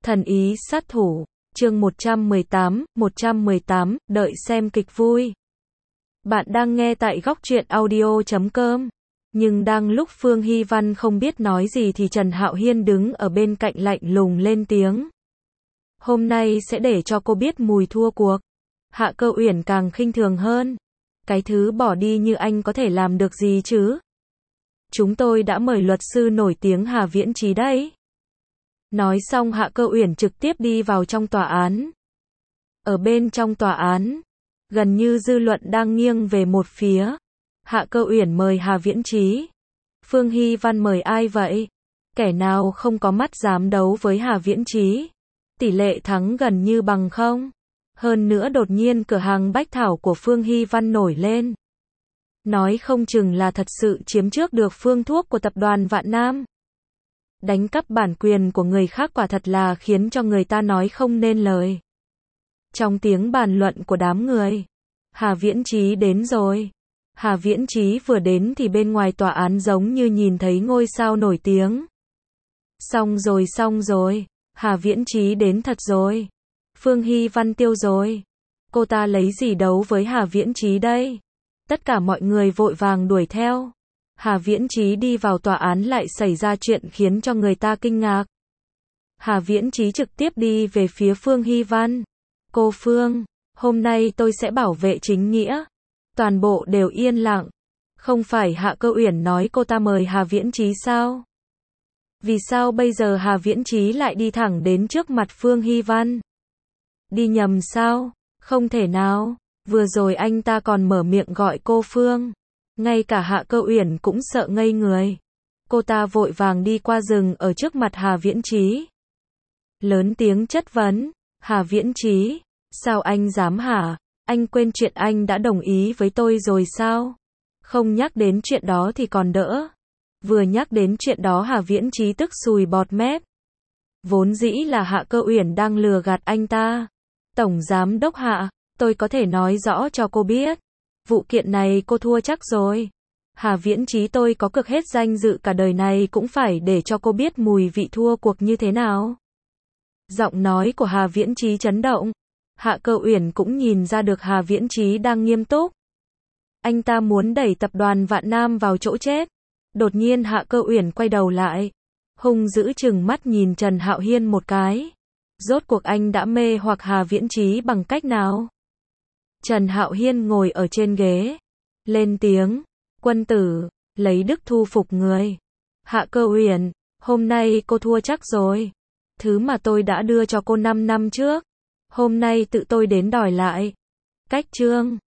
Thần ý sát thủ, chương 118, đợi xem kịch vui. Bạn đang nghe tại góc truyện audio.com. Nhưng đang lúc Phương Hy Văn không biết nói gì thì Trần Hạo Hiên đứng ở bên cạnh lạnh lùng lên tiếng. Hôm nay sẽ để cho cô biết mùi thua cuộc. Hạ Cơ Uyển càng khinh thường hơn. Cái thứ bỏ đi như anh có thể làm được gì chứ? Chúng tôi đã mời luật sư nổi tiếng Hà Viễn Trí đấy. Nói xong Hạ Cơ Uyển trực tiếp đi vào trong tòa án. Ở bên trong tòa án, gần như dư luận đang nghiêng về một phía. Hạ Cơ Uyển mời Hà Viễn Trí. Phương Hy Văn mời ai vậy? Kẻ nào không có mắt dám đấu với Hà Viễn Trí? Tỷ lệ thắng gần như bằng không. Hơn nữa đột nhiên cửa hàng bách thảo của Phương Hy Văn nổi lên. Nói không chừng là thật sự chiếm trước được phương thuốc của tập đoàn Vạn Nam. Đánh cắp bản quyền của người khác quả thật là khiến cho người ta nói không nên lời. Trong tiếng bàn luận của đám người, Hà Viễn Trí đến rồi. Hà Viễn Trí vừa đến thì bên ngoài tòa án giống như nhìn thấy ngôi sao nổi tiếng. Xong rồi, Hà Viễn Trí đến thật rồi. Phương Hy Văn tiêu rồi. Cô ta lấy gì đấu với Hà Viễn Trí đây? Tất cả mọi người vội vàng đuổi theo. Hà Viễn Trí đi vào tòa án lại xảy ra chuyện khiến cho người ta kinh ngạc. Hà Viễn Trí trực tiếp đi về phía Phương Hy Văn. Cô Phương, hôm nay tôi sẽ bảo vệ chính nghĩa. Toàn bộ đều yên lặng. Không phải Hạ Cơ Uyển nói cô ta mời Hà Viễn Trí sao? Vì sao bây giờ Hà Viễn Trí lại đi thẳng đến trước mặt Phương Hy Văn? Đi nhầm sao? Không thể nào. Vừa rồi anh ta còn mở miệng gọi cô Phương. Ngay cả Hạ Cơ Uyển cũng sợ ngây người. Cô ta vội vàng đi qua rừng ở trước mặt Hà Viễn Trí. Lớn tiếng chất vấn. Hà Viễn Trí, sao anh dám hả? Anh quên chuyện anh đã đồng ý với tôi rồi sao? Không nhắc đến chuyện đó thì còn đỡ. Vừa nhắc đến chuyện đó Hà Viễn Trí tức sùi bọt mép. Vốn dĩ là Hạ Cơ Uyển đang lừa gạt anh ta. Tổng giám đốc Hạ, tôi có thể nói rõ cho cô biết. Vụ kiện này cô thua chắc rồi. Hà Viễn Trí tôi có cực hết danh dự cả đời này cũng phải để cho cô biết mùi vị thua cuộc như thế nào. Giọng nói của Hà Viễn Trí chấn động. Hạ Cơ Uyển cũng nhìn ra được Hà Viễn Trí đang nghiêm túc. Anh ta muốn đẩy tập đoàn Vạn Nam vào chỗ chết. Đột nhiên Hạ Cơ Uyển quay đầu lại. Hung dữ trừng mắt nhìn Trần Hạo Hiên một cái. Rốt cuộc anh đã mê hoặc Hà Viễn Trí bằng cách nào? Trần Hạo Hiên ngồi ở trên ghế. Lên tiếng. Quân tử, lấy đức thu phục người. Hạ Cơ Uyển, hôm nay cô thua chắc rồi. Thứ mà tôi đã đưa cho cô 5 năm trước. Hôm nay tự tôi đến đòi lại. Cách chương.